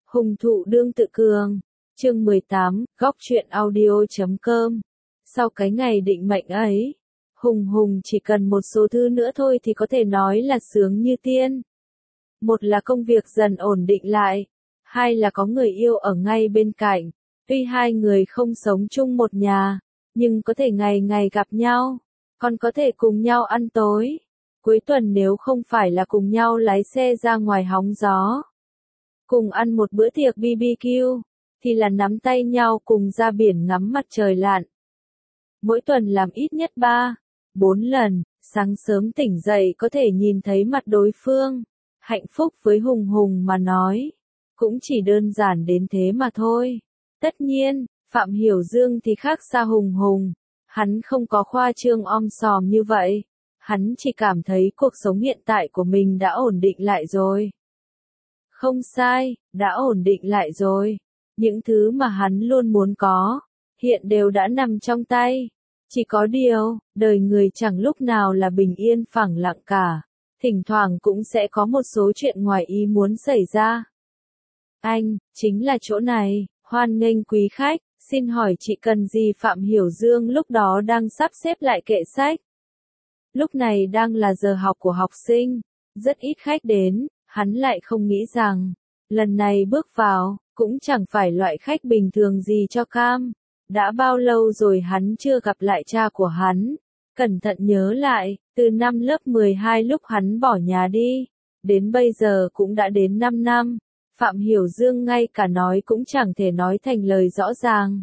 Hùng thụ đương tự cường. Chương 18, góc truyện audio.com. Sau cái ngày định mệnh ấy, Hùng chỉ cần một số thứ nữa thôi thì có thể nói là sướng như tiên. Một là công việc dần ổn định lại, hai là có người yêu ở ngay bên cạnh. Tuy hai người không sống chung một nhà, nhưng có thể ngày ngày gặp nhau, còn có thể cùng nhau ăn tối. Cuối tuần nếu không phải là cùng nhau lái xe ra ngoài hóng gió, cùng ăn một bữa tiệc BBQ, thì là nắm tay nhau cùng ra biển ngắm mặt trời lặn. Mỗi tuần làm ít nhất 3, 4 lần, sáng sớm tỉnh dậy có thể nhìn thấy mặt đối phương. Hạnh phúc với Hùng mà nói, cũng chỉ đơn giản đến thế mà thôi. Tất nhiên, Phạm Hiểu Dương thì khác xa Hùng. Hắn không có khoa trương om sòm như vậy. Hắn chỉ cảm thấy cuộc sống hiện tại của mình đã ổn định lại rồi. Không sai, đã ổn định lại rồi. Những thứ mà hắn luôn muốn có, hiện đều đã nằm trong tay. Chỉ có điều, đời người chẳng lúc nào là bình yên phẳng lặng cả. Thỉnh thoảng cũng sẽ có một số chuyện ngoài ý muốn xảy ra. Anh, chính là chỗ này, hoan nghênh quý khách, xin hỏi chị cần gì? Phạm Hiểu Dương lúc đó đang sắp xếp lại kệ sách. Lúc này đang là giờ học của học sinh, rất ít khách đến, hắn lại không nghĩ rằng, lần này bước vào, cũng chẳng phải loại khách bình thường gì cho cam. Đã bao lâu rồi hắn chưa gặp lại cha của hắn, cẩn thận nhớ lại, từ năm lớp 12 lúc hắn bỏ nhà đi, đến bây giờ cũng đã đến 5 năm, Phạm Hiểu Dương ngay cả nói cũng chẳng thể nói thành lời rõ ràng.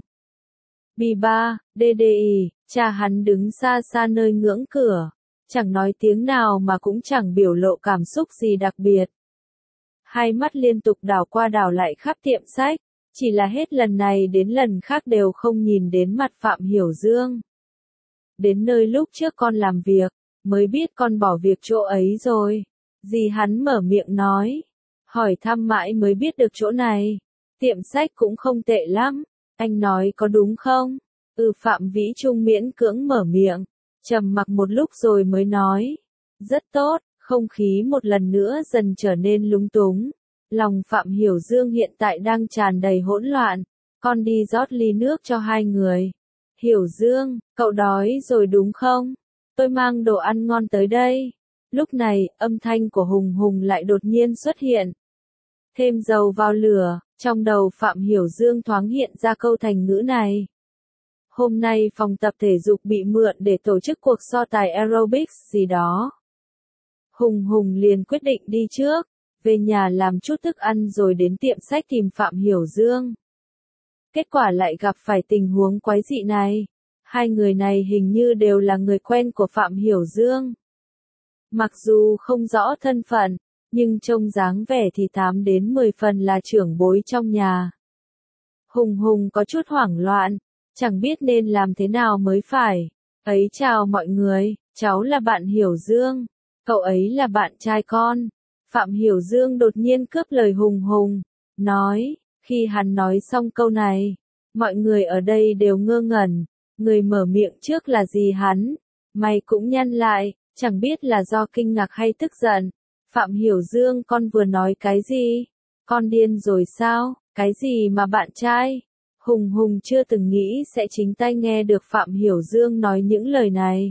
B3, DDI, cha hắn đứng xa xa nơi ngưỡng cửa, chẳng nói tiếng nào mà cũng chẳng biểu lộ cảm xúc gì đặc biệt. Hai mắt liên tục đảo qua đảo lại khắp tiệm sách, chỉ là hết lần này đến lần khác đều không nhìn đến mặt Phạm Hiểu Dương. Đến nơi lúc trước con làm việc, mới biết con bỏ việc chỗ ấy rồi. Dì hắn mở miệng nói, hỏi thăm mãi mới biết được chỗ này. Tiệm sách cũng không tệ lắm, anh nói có đúng không? Phạm Vĩ Trung miễn cưỡng mở miệng, trầm mặc một lúc rồi mới nói, rất tốt. Không khí một lần nữa dần trở nên lúng túng. Lòng Phạm Hiểu Dương hiện tại đang tràn đầy hỗn loạn. Con đi rót ly nước cho hai người. Hiểu Dương, cậu đói rồi đúng không? Tôi mang đồ ăn ngon tới đây. Lúc này, âm thanh của Hùng lại đột nhiên xuất hiện. Thêm dầu vào lửa, trong đầu Phạm Hiểu Dương thoáng hiện ra câu thành ngữ này. Hôm nay phòng tập thể dục bị mượn để tổ chức cuộc so tài aerobics gì đó. Hùng liền quyết định đi trước, về nhà làm chút thức ăn rồi đến tiệm sách tìm Phạm Hiểu Dương. Kết quả lại gặp phải tình huống quái dị này. Hai người này hình như đều là người quen của Phạm Hiểu Dương. Mặc dù không rõ thân phận, nhưng trông dáng vẻ thì 8 đến 10 phần là trưởng bối trong nhà. Hùng có chút hoảng loạn, chẳng biết nên làm thế nào mới phải. Ấy chào mọi người, cháu là bạn Hiểu Dương. Cậu ấy là bạn trai con. Phạm Hiểu Dương đột nhiên cướp lời Hùng, nói, khi hắn nói xong câu này, mọi người ở đây đều ngơ ngẩn, người mở miệng trước là gì hắn, mày cũng nhăn lại, chẳng biết là do kinh ngạc hay tức giận. Phạm Hiểu Dương, con vừa nói cái gì? Con điên rồi sao? Cái gì mà bạn trai? Hùng chưa từng nghĩ sẽ chính tay nghe được Phạm Hiểu Dương nói những lời này.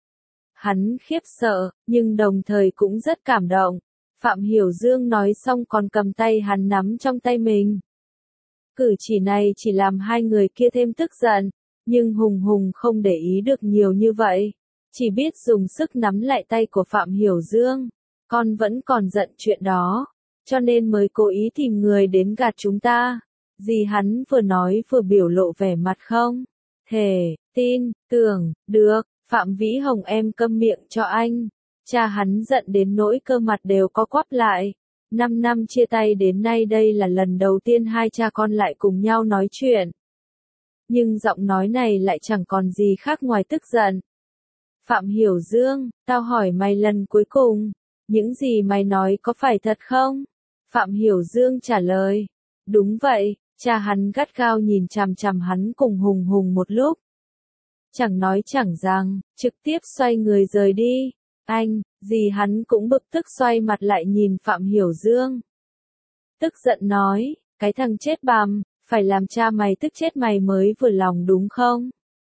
Hắn khiếp sợ, nhưng đồng thời cũng rất cảm động. Phạm Hiểu Dương nói xong còn cầm tay hắn nắm trong tay mình. Cử chỉ này chỉ làm hai người kia thêm tức giận, nhưng Hùng không để ý được nhiều như vậy. Chỉ biết dùng sức nắm lại tay của Phạm Hiểu Dương. Con vẫn còn giận chuyện đó, cho nên mới cố ý tìm người đến gạt chúng ta. Dì hắn vừa nói vừa biểu lộ vẻ mặt không thể tin tưởng được. Phạm Vĩ Hồng, em câm miệng cho anh. Cha hắn giận đến nỗi cơ mặt đều có quắp lại. 5 năm chia tay đến nay đây là lần đầu tiên hai cha con lại cùng nhau nói chuyện. Nhưng giọng nói này lại chẳng còn gì khác ngoài tức giận. Phạm Hiểu Dương, tao hỏi mày lần cuối cùng, những gì mày nói có phải thật không? Phạm Hiểu Dương trả lời, đúng vậy. Cha hắn gắt gao nhìn chằm chằm hắn cùng Hùng một lúc. Chẳng nói chẳng rằng, trực tiếp xoay người rời đi. Anh, dì hắn cũng bực tức xoay mặt lại nhìn Phạm Hiểu Dương. Tức giận nói, Cái thằng chết bằm, phải làm cha mày tức chết mày mới vừa lòng đúng không?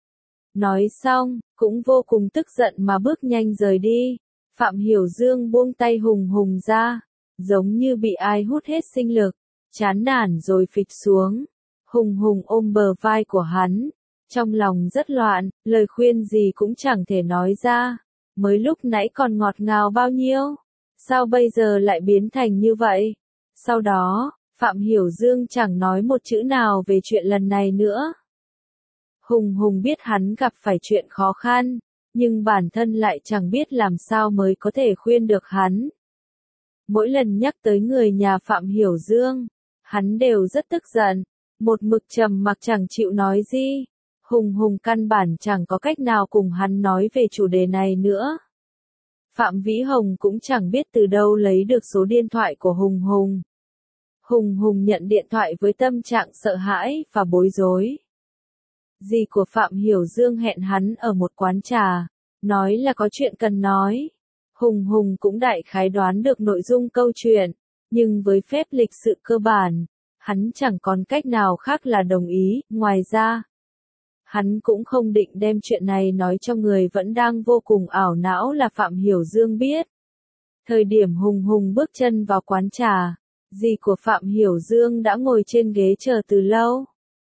Nói xong, cũng vô cùng tức giận mà bước nhanh rời đi. Phạm Hiểu Dương buông tay Hùng Hùng ra, giống như bị ai hút hết sinh lực, chán nản rồi phịch xuống. Hùng Hùng ôm bờ vai của hắn, trong lòng rất loạn, lời khuyên gì cũng chẳng thể nói ra. Mới lúc nãy còn ngọt ngào bao nhiêu, sao bây giờ lại biến thành như vậy? Sau đó, Phạm Hiểu Dương chẳng nói một chữ nào về chuyện lần này nữa. Hùng Hùng biết hắn gặp phải chuyện khó khăn, nhưng bản thân lại chẳng biết làm sao mới có thể khuyên được hắn. Mỗi lần nhắc tới người nhà Phạm Hiểu Dương, hắn đều rất tức giận, một mực trầm mặc chẳng chịu nói gì. Hùng Hùng căn bản chẳng có cách nào cùng hắn nói về chủ đề này nữa. Phạm Vĩ Hồng cũng chẳng biết từ đâu lấy được số điện thoại của Hùng Hùng. Hùng Hùng nhận điện thoại với tâm trạng sợ hãi và bối rối. Dì của Phạm Hiểu Dương hẹn hắn ở một quán trà, nói là có chuyện cần nói. Hùng Hùng cũng đại khái đoán được nội dung câu chuyện, nhưng với phép lịch sự cơ bản, hắn chẳng còn cách nào khác là đồng ý. Ngoài ra, hắn cũng không định đem chuyện này nói cho người vẫn đang vô cùng ảo não là Phạm Hiểu Dương biết. Thời điểm Hùng Hùng bước chân vào quán trà, dì của Phạm Hiểu Dương đã ngồi trên ghế chờ từ lâu.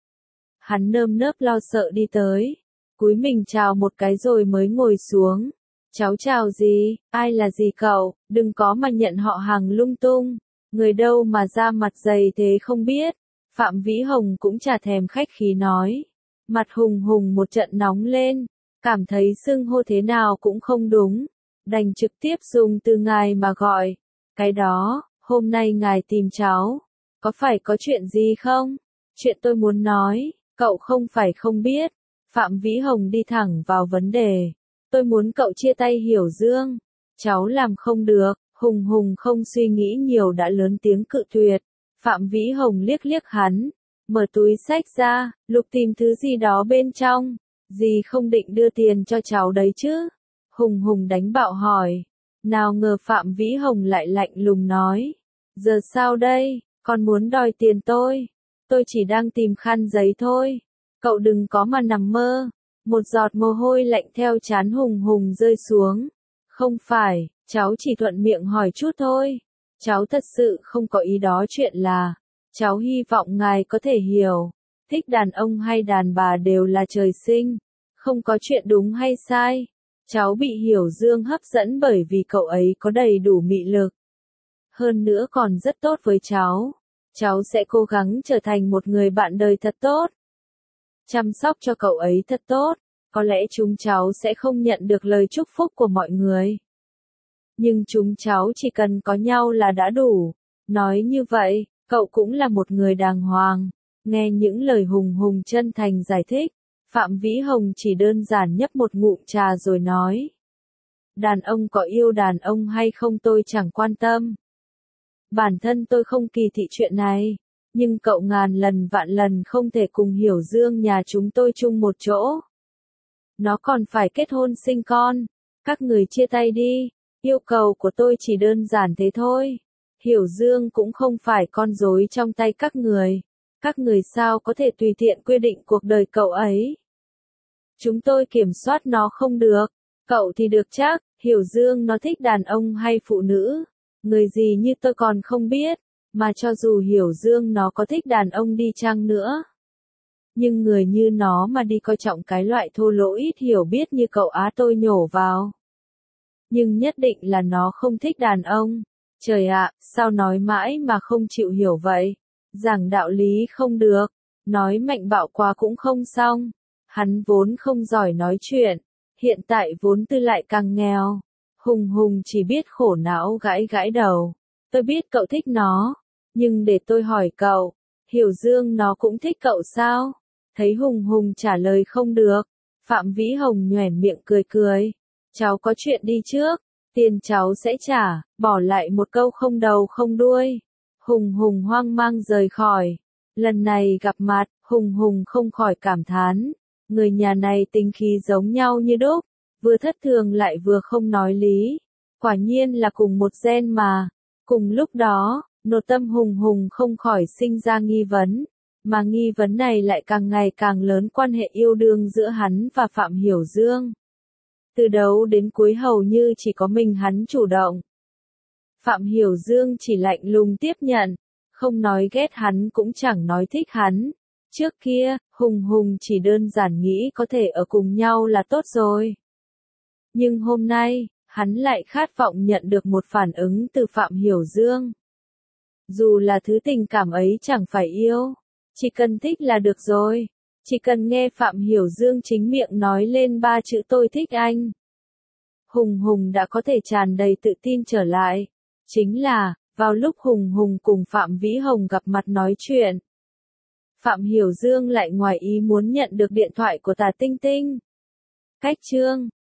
Hắn nơm nớp lo sợ đi tới, cúi mình chào một cái rồi mới ngồi xuống. Cháu chào dì, ai là dì cậu, đừng có mà nhận họ hàng lung tung, người đâu mà ra mặt dày thế không biết. Phạm Vĩ Hồng cũng chả thèm khách khí nói. Mặt Hùng Hùng một trận nóng lên, cảm thấy xưng hô thế nào cũng không đúng, đành trực tiếp dùng từ ngài mà gọi. Cái đó, hôm nay ngài tìm cháu, có phải có chuyện gì không? Chuyện tôi muốn nói, cậu không phải không biết. Phạm Vĩ Hồng đi thẳng vào vấn đề. Tôi muốn cậu chia tay Hiểu Dương. Cháu làm không được. Hùng Hùng không suy nghĩ nhiều đã lớn tiếng cự tuyệt. Phạm Vĩ Hồng liếc liếc hắn, mở túi xách ra, lục tìm thứ gì đó bên trong. Dì không định đưa tiền cho cháu đấy chứ? Hùng Hùng đánh bạo hỏi. Nào ngờ Phạm Vĩ Hồng lại lạnh lùng nói. Giờ sao đây, con muốn đòi tiền tôi? Tôi chỉ đang tìm khăn giấy thôi. Cậu đừng có mà nằm mơ. Một giọt mồ hôi lạnh theo trán Hùng Hùng rơi xuống. Không phải, cháu chỉ thuận miệng hỏi chút thôi. Cháu thật sự không có ý đó, chuyện là, cháu hy vọng ngài có thể hiểu. Thích đàn ông hay đàn bà đều là trời sinh. Không có chuyện đúng hay sai. Cháu bị Hiểu Dương hấp dẫn bởi vì cậu ấy có đầy đủ mị lực. Hơn nữa còn rất tốt với cháu. Cháu sẽ cố gắng trở thành một người bạn đời thật tốt. Chăm sóc cho cậu ấy thật tốt. Có lẽ chúng cháu sẽ không nhận được lời chúc phúc của mọi người. Nhưng chúng cháu chỉ cần có nhau là đã đủ. Nói như vậy, cậu cũng là một người đàng hoàng. Nghe những lời Hùng Hùng chân thành giải thích, Phạm Vĩ Hồng chỉ đơn giản nhấp một ngụm trà rồi nói. Đàn ông có yêu đàn ông hay không tôi chẳng quan tâm. Bản thân tôi không kỳ thị chuyện này. Nhưng cậu ngàn lần vạn lần không thể cùng Hiểu Dương nhà chúng tôi chung một chỗ. Nó còn phải kết hôn sinh con. Các người chia tay đi. Yêu cầu của tôi chỉ đơn giản thế thôi. Hiểu Dương cũng không phải con rối trong tay các người. Các người sao có thể tùy tiện quyết định cuộc đời cậu ấy. Chúng tôi kiểm soát nó không được. Cậu thì được chắc. Hiểu Dương nó thích đàn ông hay phụ nữ. Người gì như tôi còn không biết. Mà cho dù Hiểu Dương nó có thích đàn ông đi chăng nữa. Nhưng người như nó mà đi coi trọng cái loại thô lỗ ít hiểu biết như cậu á, tôi nhổ vào. Nhưng nhất định là nó không thích đàn ông. Trời ạ, sao nói mãi mà không chịu hiểu vậy? Giảng đạo lý không được. Nói mạnh bạo quá cũng không xong. Hắn vốn không giỏi nói chuyện. Hiện tại vốn tư lại càng nghèo. Hùng Hùng chỉ biết khổ não gãi gãi đầu. Tôi biết cậu thích nó. Nhưng để tôi hỏi cậu, Hiểu Dương nó cũng thích cậu sao? Thấy Hùng Hùng trả lời không được, Phạm Vĩ Hồng nhoẻn miệng cười cười. Cháu có chuyện đi trước, tiền cháu sẽ trả, bỏ lại một câu không đầu không đuôi. Hùng Hùng hoang mang rời khỏi. Lần này gặp mặt, Hùng Hùng không khỏi cảm thán. Người nhà này tính khí giống nhau như đúc, vừa thất thường lại vừa không nói lý. Quả nhiên là cùng một gen mà. Cùng lúc đó, Nội tâm Hùng Hùng không khỏi sinh ra nghi vấn, mà nghi vấn này lại càng ngày càng lớn quan hệ yêu đương giữa hắn và Phạm Hiểu Dương. Từ đầu đến cuối hầu như chỉ có mình hắn chủ động. Phạm Hiểu Dương chỉ lạnh lùng tiếp nhận, không nói ghét hắn cũng chẳng nói thích hắn. Trước kia, Hùng Hùng chỉ đơn giản nghĩ có thể ở cùng nhau là tốt rồi. Nhưng hôm nay, hắn lại khát vọng nhận được một phản ứng từ Phạm Hiểu Dương. Dù là thứ tình cảm ấy chẳng phải yêu, chỉ cần thích là được rồi. Chỉ cần nghe Phạm Hiểu Dương chính miệng nói lên 3 chữ tôi thích anh. Hùng Hùng đã có thể tràn đầy tự tin trở lại. Chính là, vào lúc Hùng Hùng cùng Phạm Vĩ Hồng gặp mặt nói chuyện, Phạm Hiểu Dương lại ngoài ý muốn nhận được điện thoại của Tà Tinh Tinh. Cách chương